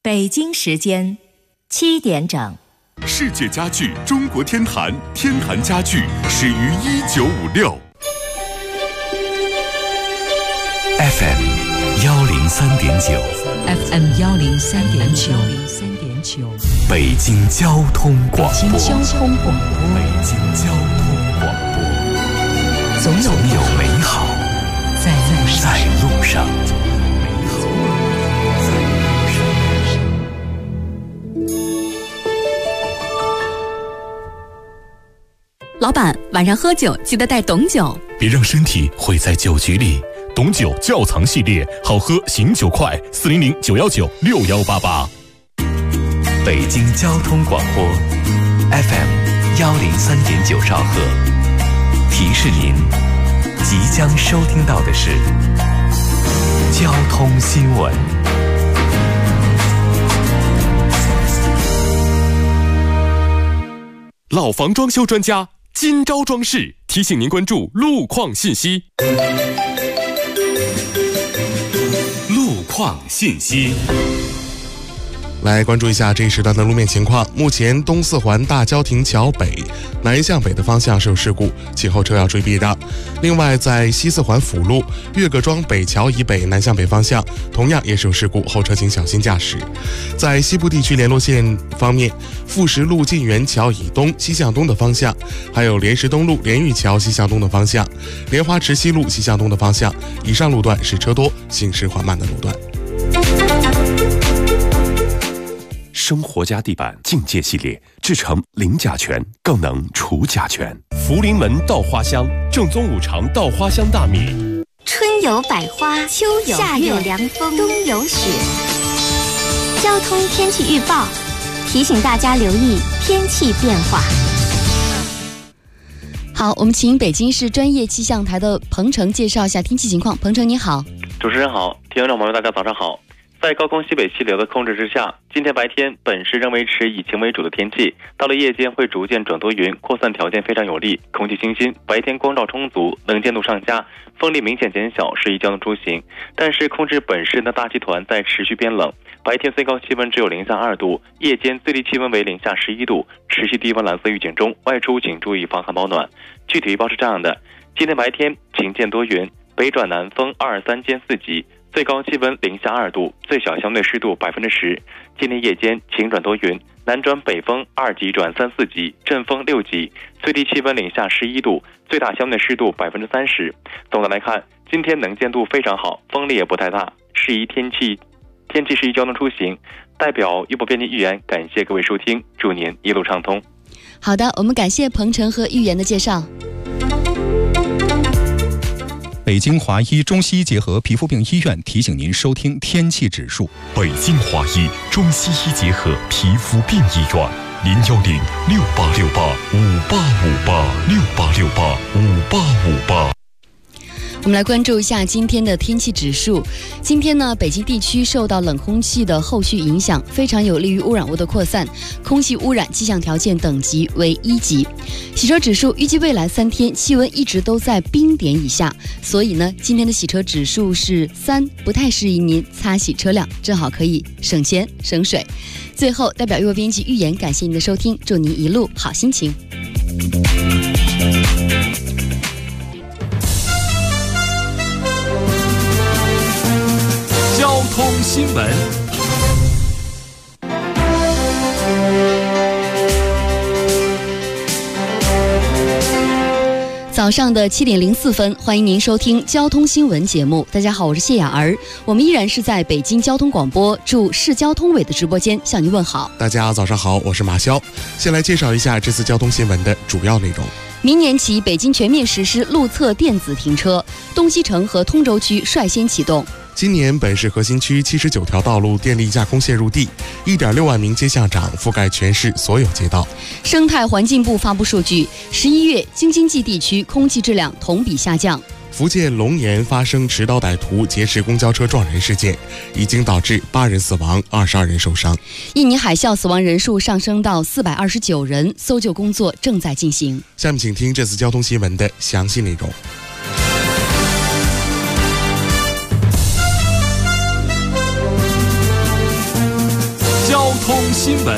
北京时间7点整。 世界家具中国天坛，天坛家具始于1956。 FM 103.9 FM 103.9 北京交通广播。 北京交通广播。 北京交通广播。 总有美好在路上。 老板，晚上喝酒记得带董酒， 别让身体毁在酒局里。董酒窖藏系列，好喝醒酒快，400-919-6188。 北京交通广播 FM 103.9兆赫，提示您即将收听到的是交通新闻。 老房装修专家金招装饰提醒您关注路况信息。路况信息。 来关注一下这一时段的路面情况。目前东四环大郊亭桥北南向北的方向是有事故，请后车要注意避让。另外，在西四环辅路岳各庄北桥以北南向北方向同样也是有事故，后车请小心驾驶。在西部地区联络线方面，富石路晋源桥以东西向东的方向，还有莲石东路莲玉桥西向东的方向，莲花池西路西向东的方向，以上路段是车多行驶缓慢的路段。 生活家地板境界系列制成零甲醛，更能除甲醛。福临门稻花香，正宗五常稻花香大米。 春有百花，秋有夏有凉风，冬有雪。交通天气预报提醒大家留意天气变化。 好，我们请北京市专业气象台的彭程介绍一下天气情况。彭程你好。 主持人好，听众朋友大家早上好。在高空西北气流的控制之下，今天白天本市仍维持以晴为主的天气，到了夜间会逐渐转多云，扩散条件非常有利，空气清新，白天光照充足，能见度上佳，风力明显减小，适宜交通出行。但是控制本市的大气团在持续变冷，白天最高气温只有零下2度，夜间最低气温为零下11度，持续低温蓝色预警中，外出请注意防寒保暖。具体预报是这样的：今天白天晴见多云，北转南风2、3兼4级。最高气温零下2度，最小相对湿度10%。今天夜间晴转多云，南转北风2级转3、4级，阵风6级，最低气温零下11度，最大相对湿度30%。总的来看，今天能见度非常好，风力也不太大，适宜天气适宜交通出行。代表预报编辑预言，感谢各位收听，祝您一路畅通。 好的，我们感谢彭程和预言的介绍。 北京华医中西医结合皮肤病医院提醒您收听天气指数。 北京华医中西医结合皮肤病医院，010-6868-5858，6868-5858。 我们来关注一下今天的天气指数。今天呢，北京地区受到冷空气的后续影响，非常有利于污染物的扩散，空气污染气象条件等级为1级。洗车指数预计未来3天气温一直都在冰点以下，所以呢，今天的洗车指数是3，不太适宜您擦洗车辆，正好可以省钱省水。最后，代表预报编辑预言，感谢您的收听，祝您一路好心情。 交通新闻。 早上的7点04分，欢迎您收听交通新闻节目。大家好，我是谢雅儿，我们依然是在北京交通广播驻市交通委的直播间向您问好。 大家早上好，我是马潇。先来介绍一下这次交通新闻的主要内容。 明年起，北京全面实施路侧电子停车，东西城和通州区率先启动。 今年本市核心区79条道路电力架空线入地，1.6万名街巷长覆盖全市所有街道。 生态环境部发布数据，11月京津冀地区空气质量同比下降。 福建龙岩发生持刀歹徒劫持公交车撞人事件，已经导致8人死亡，22人受伤。 印尼海啸死亡人数上升到429人，搜救工作正在进行。 下面请听这次交通新闻的详细内容。 新闻。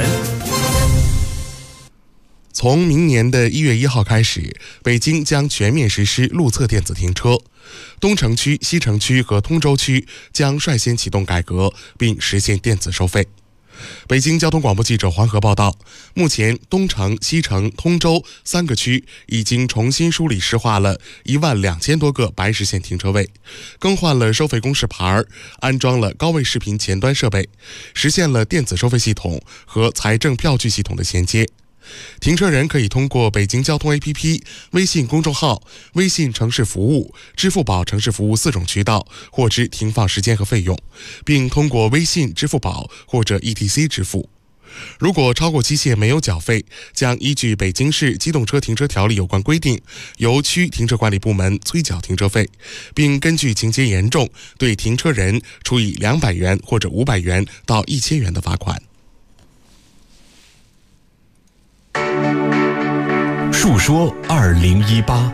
从明年的1月1号开始，北京将全面实施路侧电子停车，东城区、西城区和通州区将率先启动改革，并实现电子收费。北京交通广播记者黄河报道，目前东城、西城、通州3个区已经重新梳理施划了12000多个白实线停车位，更换了收费公示牌，安装了高位视频前端设备，实现了电子收费系统和财政票据系统的衔接。停车人可以通过北京交通 APP、微信公众号、微信城市服务、支付宝城市服务4种渠道获知停放时间和费用，并通过微信、支付宝或者 ETC 支付。如果超过期限没有缴费，将依据北京市机动车停车条例有关规定，由区停车管理部门催缴停车费，并根据情节严重对停车人处以200元或者500元到1000元的罚款。 述说2018。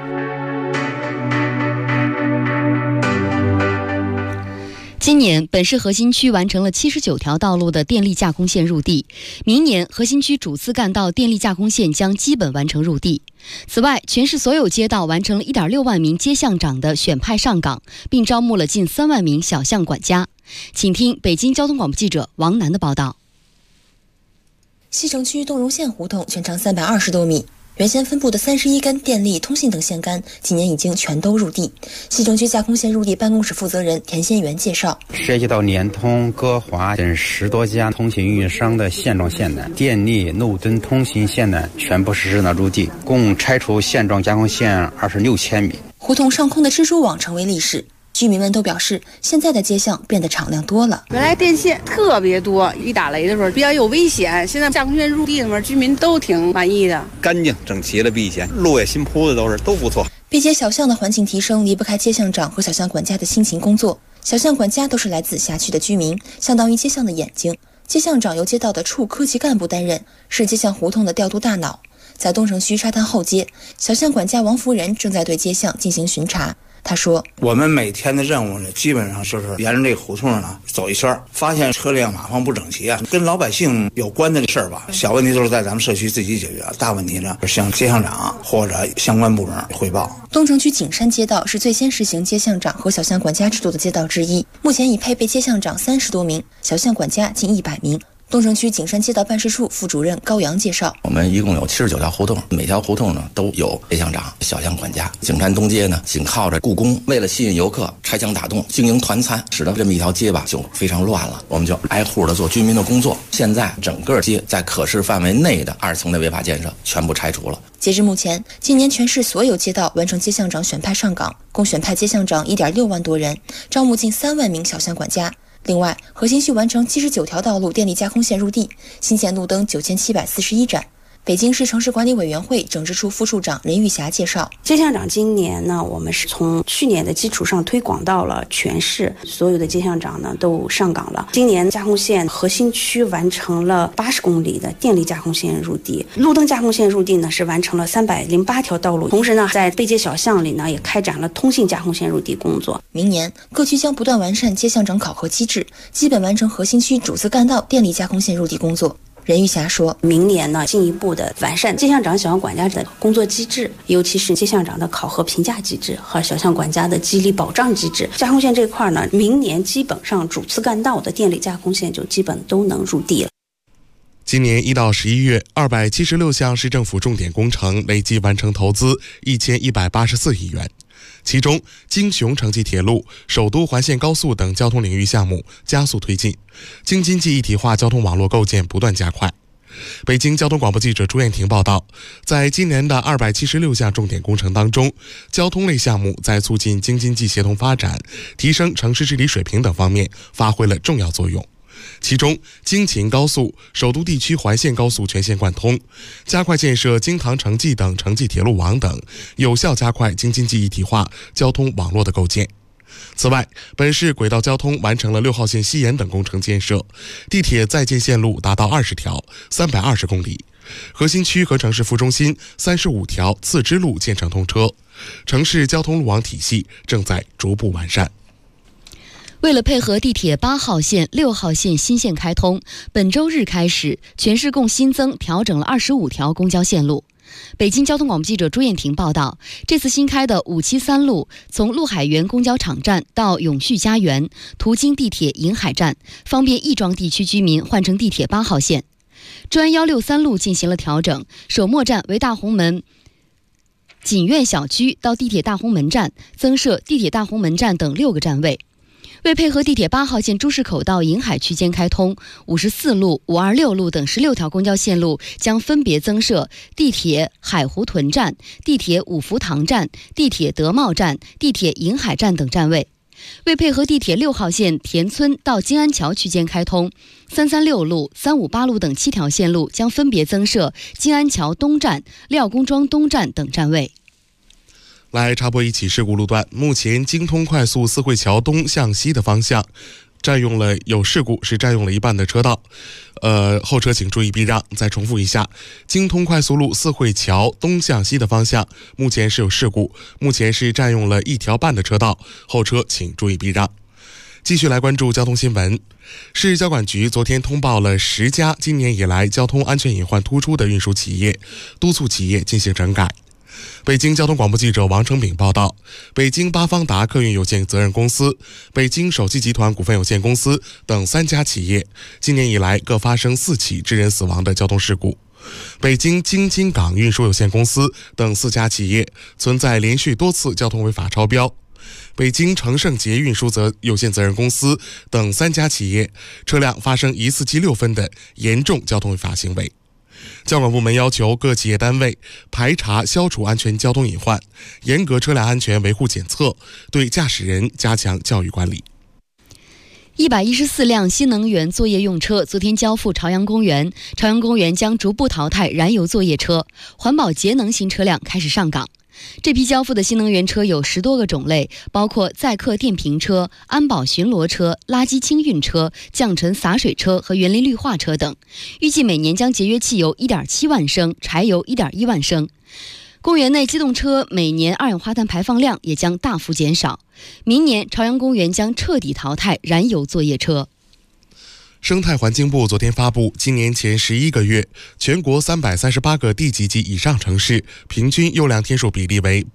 今年，本市核心区完成了79条道路的电力架空线入地，明年核心区主次干道电力架空线将基本完成入地。此外，全市所有街道完成了1.6万名街巷长的选派上岗，并招募了近3万名小巷管家。请听北京交通广播记者王楠的报道。 西城区东荣县胡同全长320多米，原先分布的31根电力、通信等线杆，今年已经全都入地。西城区架空线入地办公室负责人田先元介绍， 涉及到联通、歌华等10多家通信运营商的现状线呢，电力、路灯、通信线呢，全部实施了入地，共拆除现状架空线26千米。 胡同上空的蜘蛛网成为历史。居民们都表示，现在的街巷变得敞亮多了。 原来电线特别多，一打雷的时候比较有危险。现在架空线入地的居民都挺满意的， 干净整齐了，避险路也新铺的都不错。 背街小巷的环境提升离不开街巷长和小巷管家的辛勤工作。小巷管家都是来自辖区的居民，相当于街巷的眼睛。街巷长由街道的处科级干部担任，是街巷胡同的调度大脑。在东城区沙滩后街，小巷管家王福仁正在对街巷进行巡查。他说， 我们每天的任务呢，基本上就是沿着这个胡同呢走一圈，发现车辆马放不整齐啊，跟老百姓有关的事儿吧，小问题都是在咱们社区自己解决，大问题呢向街巷长或者相关部门汇报。 东城区景山街道是最先实行街巷长和小巷管家制度的街道之一，目前已配备街巷长30多名，小巷管家近100名。东城区景山街道办事处副主任高阳介绍， 我们一共有79条胡同，每条胡同呢都有街巷长、小巷管家。景山东街呢紧靠着故宫，为了吸引游客，拆墙打洞，经营团餐，使得这么一条街吧就非常乱了。我们就挨户的做居民的工作。现在整个街在可视范围内的2层的违法建设全部拆除了。 截至目前，今年全市所有街道完成街巷长选派上岗，共选派街巷长1.6万多人，招募近3万名小巷管家。另外，核心区完成79条道路电力架空线入地，新建路灯9741盏。北京市城市管理委员会整治处副处长任玉霞介绍， 街巷长今年呢，我们是从去年的基础上推广到了全市，所有的街巷长呢都上岗了。今年架空线核心区完成了80公里的电力架空线入地，路灯架空线入地呢是完成了308条道路。同时呢，在背街小巷里呢也开展了通信架空线入地工作。 明年各区将不断完善街巷长考核机制，基本完成核心区主次干道电力架空线入地工作。任玉霞说， 明年呢进一步的完善街巷长、小巷管家的工作机制，尤其是街巷长的考核评价机制和小巷管家的激励保障机制。架空线这块呢，明年基本上主次干道的电力架空线就基本都能入地了。 今年1到11月，276项市政府重点工程累计完成投资1184亿元。其中，京雄城际铁路、首都环线高速等交通领域项目加速推进，京津冀一体化交通网络构建不断加快。北京交通广播记者朱艳婷报道，在今年的276项重点工程当中，交通类项目在促进京津冀协同发展、提升城市治理水平等方面发挥了重要作用。其中，京秦高速、首都地区环线高速全线贯通，加快建设京唐城际等城际铁路网等，有效加快京津冀一体化交通网络的构建。此外，本市轨道交通完成了6号线西延等工程建设，地铁在建线路达到20条，320公里，核心区和城市副中心35条次支路建成通车，城市交通路网体系正在逐步完善。 为了配合地铁8号线、6号线新线开通，本周日开始，全市共新增调整了25条公交线路。北京交通广播记者朱艳婷报道，这次新开的573路从陆海源公交场站到永续家园，途经地铁银海站，方便亦庄地区居民换乘地铁8号线。专163路进行了调整，首末站为大红门锦苑小区到地铁大红门站，增设地铁大红门站等6个站位。为配合地铁8号线朱市口到银海区间开通，54路、526路等16条公交线路将分别增设地铁海湖屯站、地铁五福堂站、地铁德茂站、地铁银海站等站位。为配合地铁6号线田村到金安桥区间开通，336路、358路等7条线路将分别增设金安桥东站、廖公庄东站等站位。 来插播一起事故路段，目前京通快速四惠桥东向西的方向有事故，是占用了一半的车道，后车请注意避让。再重复一下，京通快速路四惠桥东向西的方向目前是有事故，目前是占用了1条半的车道，后车请注意避让。继续来关注交通新闻。市交管局昨天通报了10家今年以来交通安全隐患突出的运输企业，督促企业进行整改。北京交通广播记者王成炳报道，北京八方达客运有限责任公司、北京首汽集团股份有限公司等3家企业今年以来各发生4起致人死亡的交通事故。北京京津港运输有限公司等4家企业存在连续多次交通违法超标。北京成盛捷运输有限责任公司等3家企业车辆发生疑似记6分的严重交通违法行为。交管部门要求各企业单位排查消除安全交通隐患，严格车辆安全维护检测，对驾驶人加强教育管理。 114辆新能源作业用车昨天交付朝阳公园，朝阳公园将逐步淘汰燃油作业车，环保节能新车辆开始上岗。这批交付的新能源车有10多个种类，包括载客电瓶车、安保巡逻车、垃圾清运车、降尘洒水车和园林绿化车等，预计每年将节约汽油1.7万升，柴油1.1万升。公园内机动车每年二氧化碳排放量也将大幅减少。明年朝阳公园将彻底淘汰燃油作业车。 生态环境部昨天发布，今年前11个月，全国338个地级及以上城市平均优良天数比例为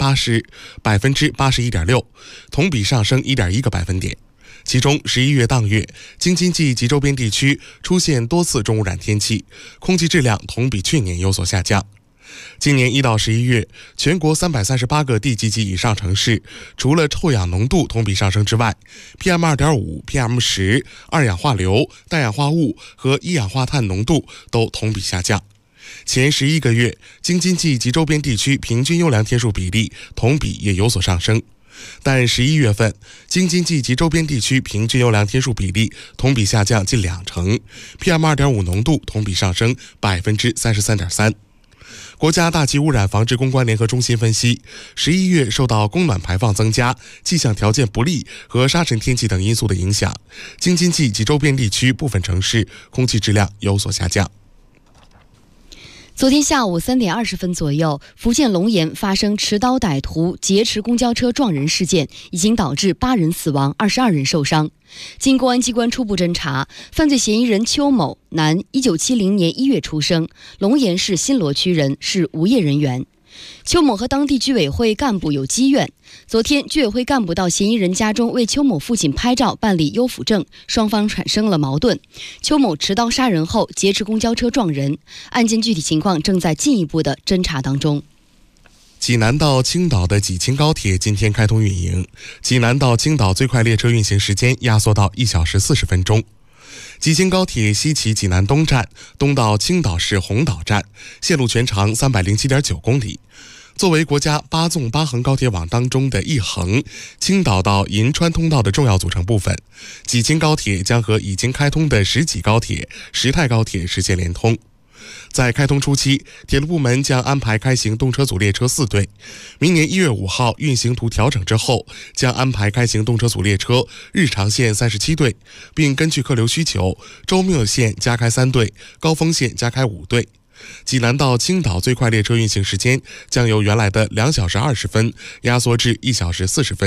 81.6%，同比上升1.1个百分点。其中11月当月，京津冀及周边地区出现多次重污染天气，空气质量同比去年有所下降。今年1到11月，全国338个地级及以上城市，除了臭氧浓度同比上升之外， PM2.5、PM10、二氧化硫、氮氧化物和一氧化碳浓度都同比下降。前11个月，京津冀及周边地区平均优良天数比例同比也有所上升，但11月份，京津冀及周边地区平均优良天数比例同比下降近2成， PM2.5 浓度同比上升 33.3%。国家大气污染防治攻关联合中心分析，11月受到供暖排放增加、气象条件不利和沙尘天气等因素的影响，京津冀及周边地区部分城市空气质量有所下降。 昨天下午3点20分左右，福建龙岩发生持刀歹徒劫持公交车撞人事件，已经导致8人死亡，22人受伤。经公安机关初步侦查，犯罪嫌疑人邱某，男，1970年1月出生，龙岩市新罗区人，是无业人员。邱某和当地居委会干部有积怨，昨天居委会干部到嫌疑人家中为邱某父亲拍照办理优抚证，双方产生了矛盾。邱某持刀杀人后劫持公交车撞人，案件具体情况正在进一步的侦查当中。 济南到青岛的济青高铁今天开通运营，济南到青岛最快列车运行时间压缩到1小时40分钟。济青高铁西起济南东站，东到青岛市红岛站，线路全长307.9公里。作为国家8纵8横高铁网当中的一横，青岛到银川通道的重要组成部分，济青高铁将和已经开通的石济高铁、石泰高铁实现连通。在开通初期，铁路部门将安排开行动车组列车4对，明年1月5号运行图调整之后，将安排开行动车组列车日常线37对，并根据客流需求，周末线加开3对，高峰线加开5对。济南到青岛最快列车运行时间将由原来的2小时20分压缩至1小时40分。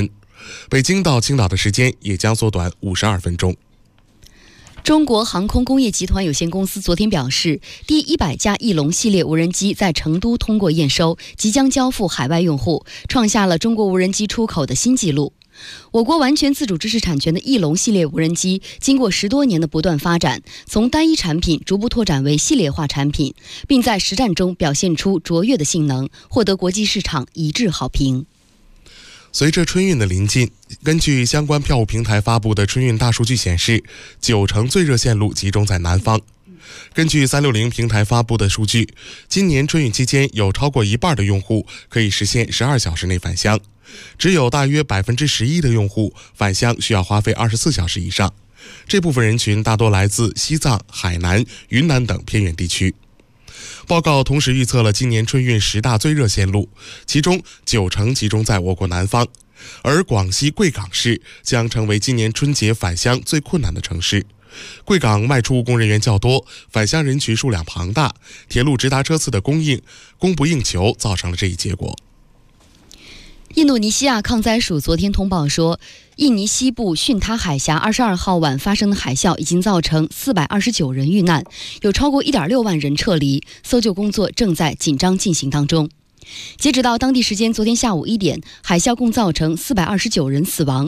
北京到青岛的时间也将缩短52分钟。 中国航空工业集团有限公司昨天表示，第100架翼龙系列无人机在成都通过验收，即将交付海外用户，创下了中国无人机出口的新纪录。我国完全自主知识产权的翼龙系列无人机，经过10多年的不断发展，从单一产品逐步拓展为系列化产品，并在实战中表现出卓越的性能，获得国际市场一致好评。 随着春运的临近，根据相关票务平台发布的春运大数据显示，90%最热线路集中在南方。根据360平台发布的数据，今年春运期间有超过一半的用户可以实现12小时内返乡，只有大约11%的用户返乡需要花费24小时以上。这部分人群大多来自西藏、海南、云南等偏远地区。报告同时预测了今年春运10大最热线路，其中90%集中在我国南方，而广西贵港市将成为今年春节返乡最困难的城市。贵港外出务工人员较多，返乡人群数量庞大，铁路直达车次的供不应求，造成了这一结果。 印度尼西亚抗灾署昨天通报说，印尼西部巽他海峡22号晚发生的海啸已经造成429人遇难，有超过1.6万人撤离，搜救工作正在紧张进行当中。截止到当地时间昨天下午1点，海啸共造成429人死亡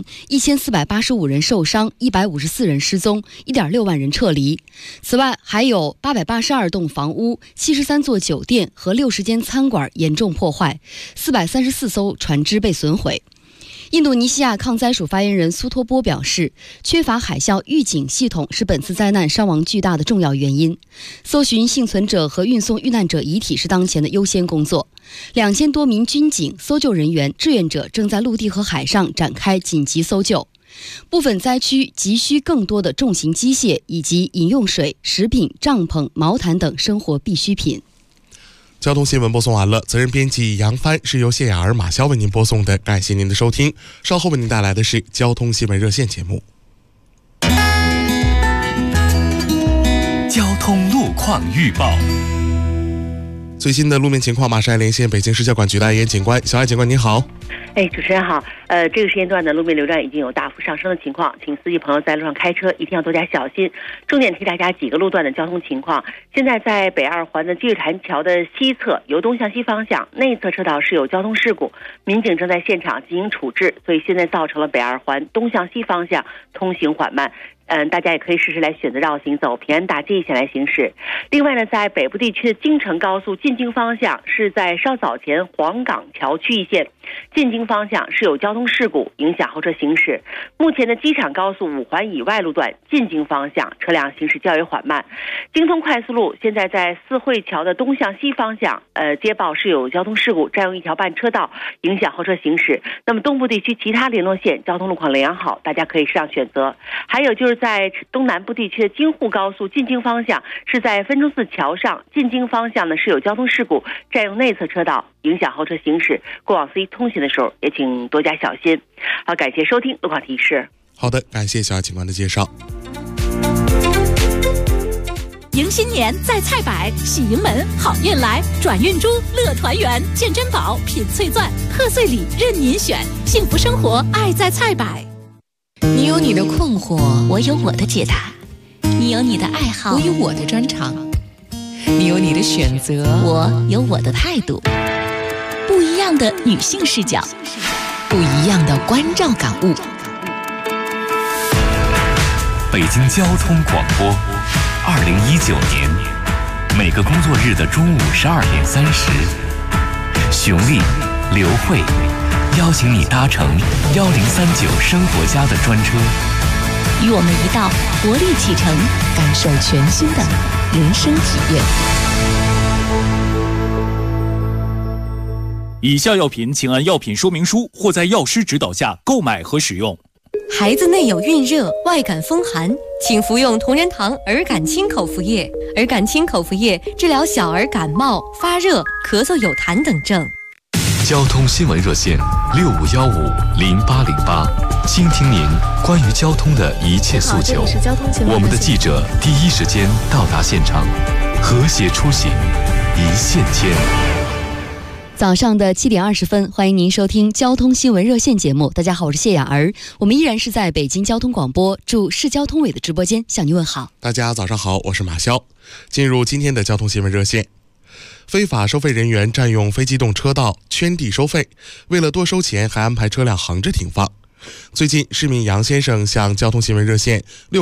，1485人受伤，154人失踪，1.6万人撤离。此外，还有882栋房屋、73座酒店和60间餐馆严重破坏，434艘船只被损毁。印度尼西亚抗灾署发言人苏托波表示，缺乏海啸预警系统是本次灾难伤亡巨大的重要原因。搜寻幸存者和运送遇难者遗体是当前的优先工作。2000多名军警、搜救人员、志愿者正在陆地和海上展开紧急搜救。部分灾区急需更多的重型机械以及饮用水、食品、帐篷、毛毯等生活必需品。 交通新闻播送完了，责任编辑杨帆，是由谢雅儿、马潇为您播送的，感谢您的收听。稍后为您带来的是交通新闻热线节目。 交通路况预报。 最新的路面情况，马上来连线北京市交管局的艾岩警官。小艾警官您好。 主持人好。这个时间段的路面流量已经有大幅上升的情况，请司机朋友在路上开车一定要多加小心。重点提大家几个路段的交通情况。现在在北2环的积水潭桥的西侧，由东向西方向内侧车道是有交通事故，民警正在现场进行处置，所以现在造成了北2环东向西方向通行缓慢。大家也可以试试来选择绕行，走平安大街一线来行驶。另外呢，在北部地区的京承高速进京方向是在稍早前黄岗桥区域线进京方向是有交通事故，影响后车行驶。目前的机场高速5环以外路段进京方向车辆行驶较为缓慢。京通快速路现在在四惠桥的东向西方向接报是有交通事故，占用1条半车道，影响后车行驶。那么东部地区其他联络线交通路况良好，大家可以适当选择。还有就是在东南部地区的京沪高速进京方向是在分钟寺桥上进京方向呢是有交通事故，占用内侧车道，影响后车行驶。过往司机通行的时候也请多加小心。好，感谢收听路况提示。 好的，感谢小艾警官的介绍。 迎新年在菜百，喜迎门好运来，转运珠乐团圆，见珍宝品翠钻，贺岁礼任您选，幸福生活爱在菜百。 你有你的困惑， 我有我的解答；你有你的爱好， 我有我的专长；你有你的选择， 我有我的态度。不一样的女性视角， 不一样的关照感悟。 北京交通广播，2019年每个工作日的中午12点30，熊丽、刘慧邀请你搭乘1039生活家的专车， 与我们一道活力启程， 感受全新的人生体验。 以下药品请按药品说明书或在药师指导下购买和使用。 孩子内有孕热、外感风寒，请服用同仁堂儿感清口服液。儿感清口服液治疗小儿感冒、发热、咳嗽、有痰等症。 交通新闻热线65150808，倾听您关于交通的一切诉求。我们的记者第一时间到达现场，和谐出行，一线牵。 早上的7点20分，欢迎您收听交通新闻热线节目。大家好，我是谢雅儿，我们依然是在北京交通广播驻市交通委的直播间向您问好。 大家早上好，我是马潇。进入今天的交通新闻热线。非法收费人员占用非机动车道圈地收费，为了多收钱，还安排车辆横着停放。最近，市民杨先生向交通新闻热线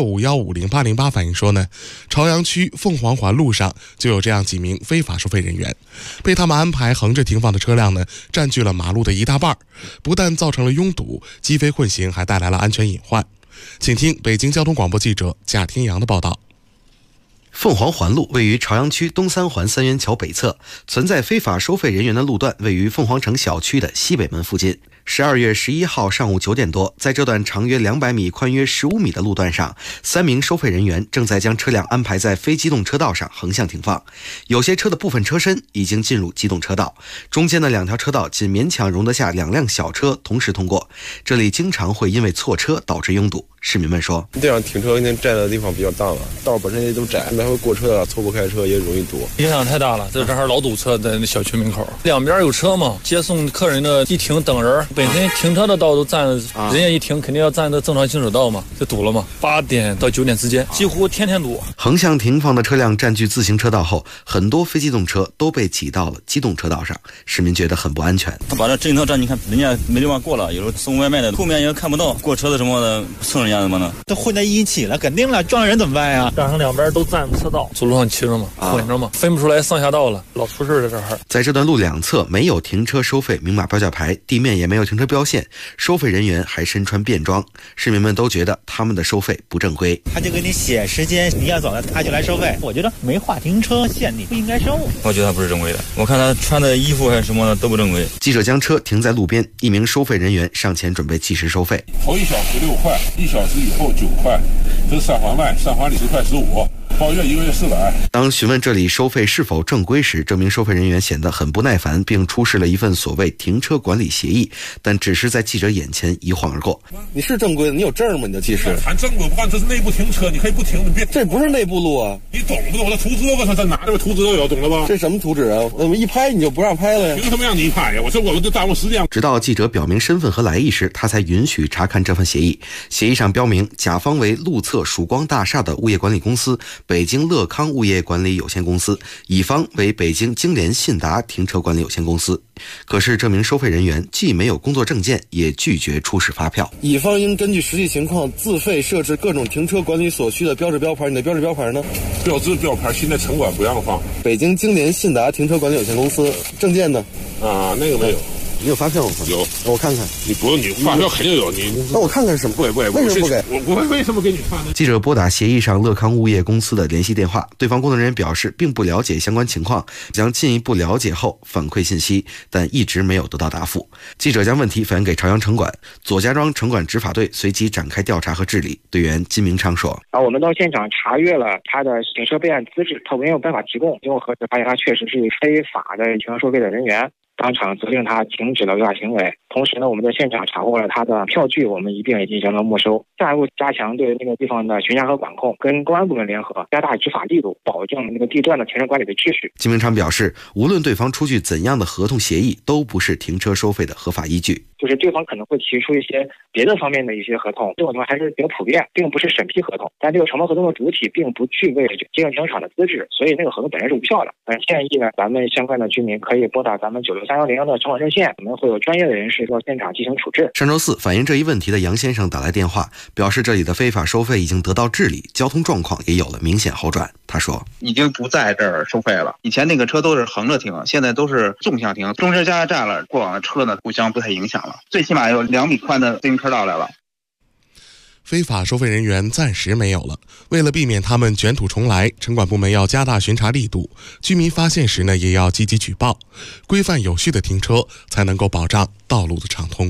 65150808反映说呢，朝阳区凤凰环路上就有这样几名非法收费人员，被他们安排横着停放的车辆呢，占据了马路的一大半，不但造成了拥堵、鸡飞混行，还带来了安全隐患。请听北京交通广播记者贾天阳的报道。 凤凰环路位于朝阳区东三环三元桥北侧，存在非法收费人员的路段位于凤凰城小区的西北门附近。12月11号上午9点多，在这段长约200米、宽约15米的路段上，3名收费人员正在将车辆安排在非机动车道上横向停放。有些车的部分车身已经进入机动车道，中间的2条车道仅勉强容得下2辆小车同时通过，这里经常会因为错车导致拥堵。市民们说， 这样停车肯定占的地方比较大了，道本身也都窄，来回过车的错过开车也容易堵， 影响太大了。这正好老堵车在那小区门口，两边有车嘛，接送客人的一停等人，本身停车的道都占，人家一停肯定要占的正常行驶道嘛，就堵了嘛。8点到9点之间，几乎天天堵。 横向停放的车辆占据自行车道后，很多非机动车都被挤到了机动车道上，市民觉得很不安全。 他把这自行车站，你看人家没地方过了，有时候送外卖的后面也看不到过车的什么的，蹭人家什么的。 都混在一起了，肯定了，撞人怎么办呀？ 赶上两边都占车道，走路上骑着嘛，混着嘛，分不出来上下道了，老出事在这儿。 在这段路两侧没有停车收费明码标价牌，地面也没有停车标线，收费人员还身穿便装，市民们都觉得他们的收费不正规。 他就给你写时间，你要走了他就来收费。我觉得没划停车线，你不应该收。 我觉得他不是正规的，我看他穿的衣服还是什么的都不正规。 记者将车停在路边，一名收费人员上前准备计时收费。 头1小时6块，1小时以后9块，这是3环外，3环里10块15。包月1个月400。 当询问这里收费是否正规时，这名收费人员显得很不耐烦，并出示了一份所谓停车管理协议，但只是在记者眼前一晃而过。 你是正规的，你有证吗？你就技师。 谈正规不干，这是内部停车，你可以不停，你别。 这不是内部路啊！ 你懂不懂？我这图纸我这拿着图纸都有，懂了吧？ 这什么图纸啊？我们一拍你就不让拍了呀？ 凭什么让你一拍呀？我们就耽误时间。 直到记者表明身份和来意时，他才允许查看这份协议。协议上标明，甲方为路侧曙光大厦的物业管理公司北京乐康物业管理有限公司，乙方为北京京联信达停车管理有限公司。可是这名收费人员既没有工作证件，也拒绝出示发票。 乙方应根据实际情况自费设置各种停车管理所需的标志标牌。你的标志标牌呢？ 标志标牌现在城管不让放。 北京京联信达停车管理有限公司证件呢？ 那个没有。 你有发票吗？ 有， 我看看。 你不用，你发票肯定有。 那我看看什么？ 不给， 为什么不给？ 我为什么给你发呢？ 记者拨打协议上乐康物业公司的联系电话，对方工作人员表示并不了解相关情况，将进一步了解后反馈信息，但一直没有得到答复。记者将问题反映给朝阳城管，左家庄城管执法队随即展开调查和治理。队员金明昌说：“ 我们到现场查阅了他的停车备案资质，他没有办法提供，经过核实发现他确实是非法的停车收费的人员。”当场责令他停止了违法行为。同时呢，我们在现场查获了他的票据，我们一并也进行了没收。下一步加强对那个地方的巡查和管控，跟公安部门联合，加大执法力度，保证那个地段的停车管理的秩序。 金明昌表示，无论对方出具怎样的合同协议，都不是停车收费的合法依据。 就是对方可能会提出一些别的方面的一些合同，这种情况还是比较普遍，并不是审批合同。但这个承包合同的主体并不具备经营停车场的资质，所以那个合同本身是无效的。建议呢，咱们相关的居民可以拨打咱们96310的城管热线，我们会有专业的人士到现场进行处置。 上周四反映这一问题的杨先生打来电话，表示这里的非法收费已经得到治理，交通状况也有了明显好转。他说， 已经不在这儿收费了，以前那个车都是横着停，现在都是纵向停，中间加上站了，过往的车呢互相不太影响了，最起码有2米宽的自行车道来了。 非法收费人员暂时没有了，为了避免他们卷土重来，城管部门要加大巡查力度，居民发现时呢也要积极举报，规范有序的停车，才能够保障道路的畅通。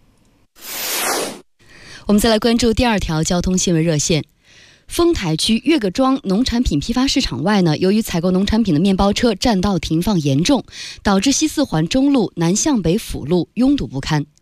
我们再来关注第2条交通新闻热线。丰台区岳各庄农产品批发市场外呢，由于采购农产品的面包车占道停放严重，导致西4环中路南向北辅路拥堵不堪。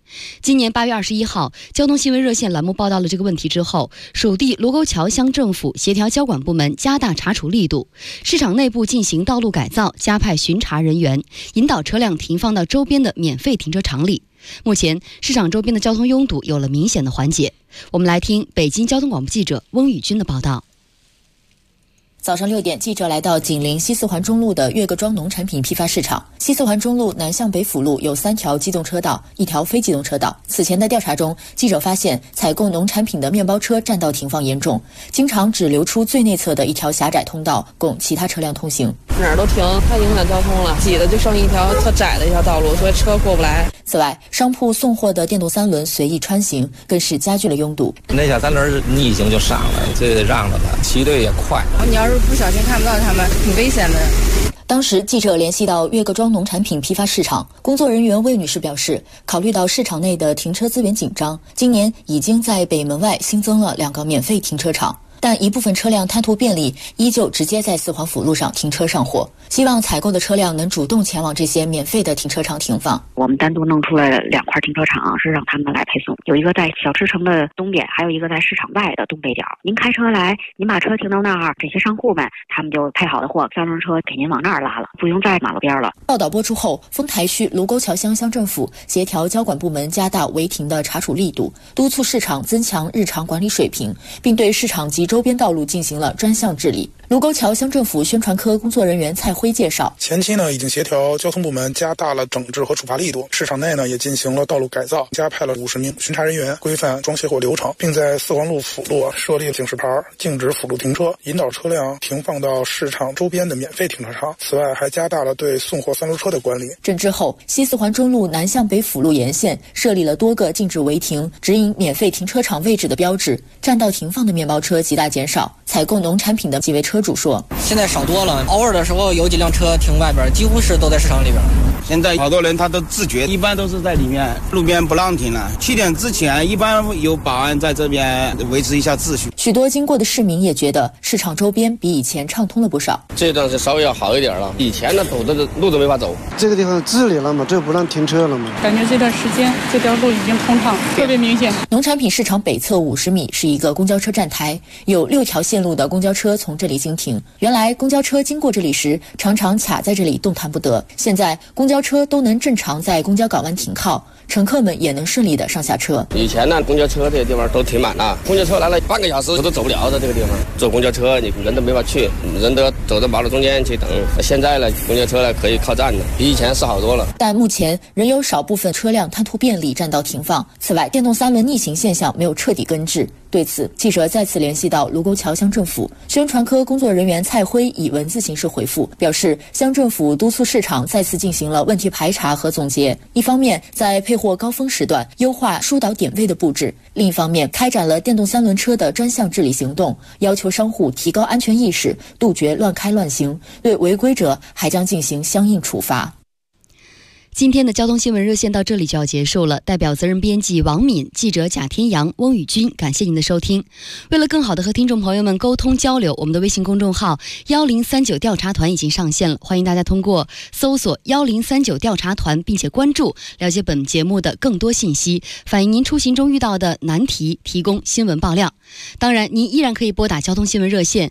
今年8月21号，交通新闻热线栏目报道了这个问题之后，属地卢沟桥乡政府协调交管部门加大查处力度，市场内部进行道路改造，加派巡查人员，引导车辆停放到周边的免费停车场里。目前，市场周边的交通拥堵有了明显的缓解。我们来听北京交通广播记者翁宇军的报道。 早上6点，记者来到紧邻西四环中路的岳各庄农产品批发市场。西四环中路南向北辅路有3条机动车道，1条非机动车道。此前的调查中，记者发现采购农产品的面包车占道停放严重，经常只留出最内侧的一条狭窄通道供其他车辆通行。 哪儿都停，太影响交通了，挤的就剩一条特窄的一条道路，所以车过不来。 此外，商铺送货的电动3轮随意穿行，更是加剧了拥堵。 那小3轮逆行就上了，这得让着他，骑队也快。 你要是不小心看不到他们，挺危险的。 当时记者联系到岳各庄农产品批发市场工作人员魏女士表示，考虑到市场内的停车资源紧张，今年已经在北门外新增了2个免费停车场，但一部分车辆贪图便利，依旧直接在4环辅路上停车上货。希望采购的车辆能主动前往这些免费的停车场停放。 我们单独弄出来2块停车场，是让他们来配送，有一个在小吃城的东边，还有一个在市场外的东北角。您开车来，您把车停到那儿，这些商户们他们就配好的货，3轮车给您往那儿拉了，不用在马路边了。 报道播出后，丰台区卢沟桥乡乡政府协调交管部门加大违停的查处力度，督促市场增强日常管理水平，并对市场及周边道路进行了专项治理。卢沟桥乡政府宣传科工作人员蔡辉介绍， 前期呢已经协调交通部门加大了整治和处罚力度，市场内呢也进行了道路改造，加派了50名巡查人员，规范装卸货流程，并在4环路辅路设立警示牌，禁止辅路停车，引导车辆停放到市场周边的免费停车场。此外，还加大了对送货3轮车的管理。 整治后，西4环中路南向北辅路沿线设立了多个禁止违停、指引免费停车场位置的标志，占道停放的面包车极大减少。采购农产品的几位车主说， 现在少多了，偶尔的时候有几辆车停外边，几乎是都在市场里边。 现在好多人他都自觉，一般都是在里面，路边不让停了。7点之前一般有保安在这边维持一下秩序。 许多经过的市民也觉得市场周边比以前畅通了不少。 这段是稍微要好一点了，以前呢堵的路都没法走。 这个地方治理了嘛，这不让停车了嘛。 感觉这段时间这条路已经通畅，特别明显。 农产品市场北侧50米是一个公交车站台，有6条线路的公交车从这里经停。原来公交车经过这里时，常常卡在这里动弹不得。现在公交车都能正常在公交港湾停靠，乘客们也能顺利的上下车。 以前呢，公交车这些地方都停满了，公交车来了半个小时都走不了的这个地方。坐公交车你人都没法去，人都要走到马路中间去等。现在呢，公交车呢可以靠站的，比以前是好多了。 但目前仍有少部分车辆贪图便利占道停放。此外，电动3轮逆行现象没有彻底根治。对此，记者再次联系到卢沟桥乡政府宣传科工作人员蔡辉，以文字形式回复，表示乡政府督促市场再次进行了问题排查和总结。一方面，在配货高峰时段优化疏导点位的布置；另一方面，开展了电动3轮车的专项治理行动，要求商户提高安全意识，杜绝乱开乱行，对违规者还将进行相应处罚。 今天的交通新闻热线到这里就要结束了，代表责任编辑王敏、记者贾天阳、翁宇军，感谢您的收听。为了更好的和听众朋友们沟通交流，我们的微信公众号1039调查团已经上线了，欢迎大家通过搜索1039调查团并且关注，了解本节目的更多信息，反映您出行中遇到的难题，提供新闻爆料。当然，您依然可以拨打交通新闻热线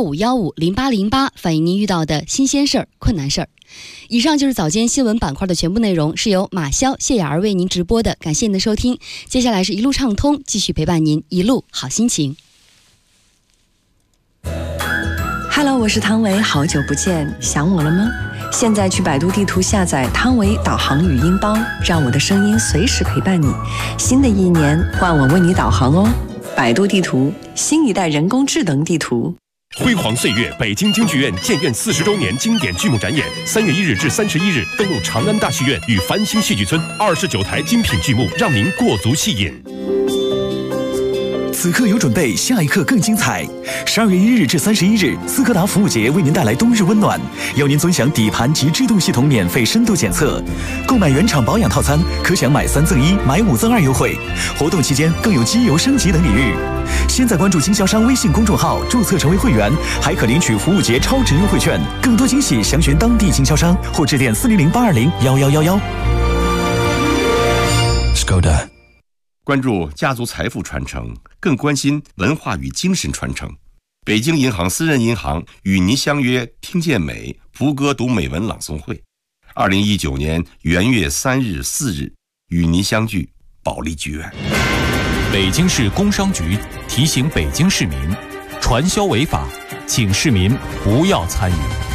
65150808，反映您遇到的新鲜事儿、困难事儿。以上就是早间新闻板块的全部内容，是由马潇、谢雅儿为您直播的，感谢您的收听。接下来是一路畅通，继续陪伴您一路好心情。 Hello， 我是汤唯，好久不见，想我了吗？现在去百度地图下载汤唯导航语音包，让我的声音随时陪伴你。新的一年，换我为你导航哦。百度地图，新一代人工智能地图。 辉煌岁月，北京京剧院建院40周年经典剧目展演，3月1日至31日登陆长安大戏院与繁星戏剧村，29台精品剧目，让您过足戏瘾。 此刻有准备，下一刻更精彩。12月1日至31日，斯柯达服务节为您带来冬日温暖，邀您尊享底盘及制动系统免费深度检测。购买原厂保养套餐，可享买3赠1、买5赠2优惠。活动期间更有机油升级等礼遇。现在关注经销商微信公众号，注册成为会员，还可领取服务节超值优惠券。更多惊喜，详询当地经销商或致电400-820-1111。 Skoda。 关注家族财富传承，更关心文化与精神传承。北京银行私人银行与您相约听见美福歌读美文朗诵会，2019年元月3日、4日与您相聚保利剧院。 北京市工商局提醒北京市民，传销违法，请市民不要参与。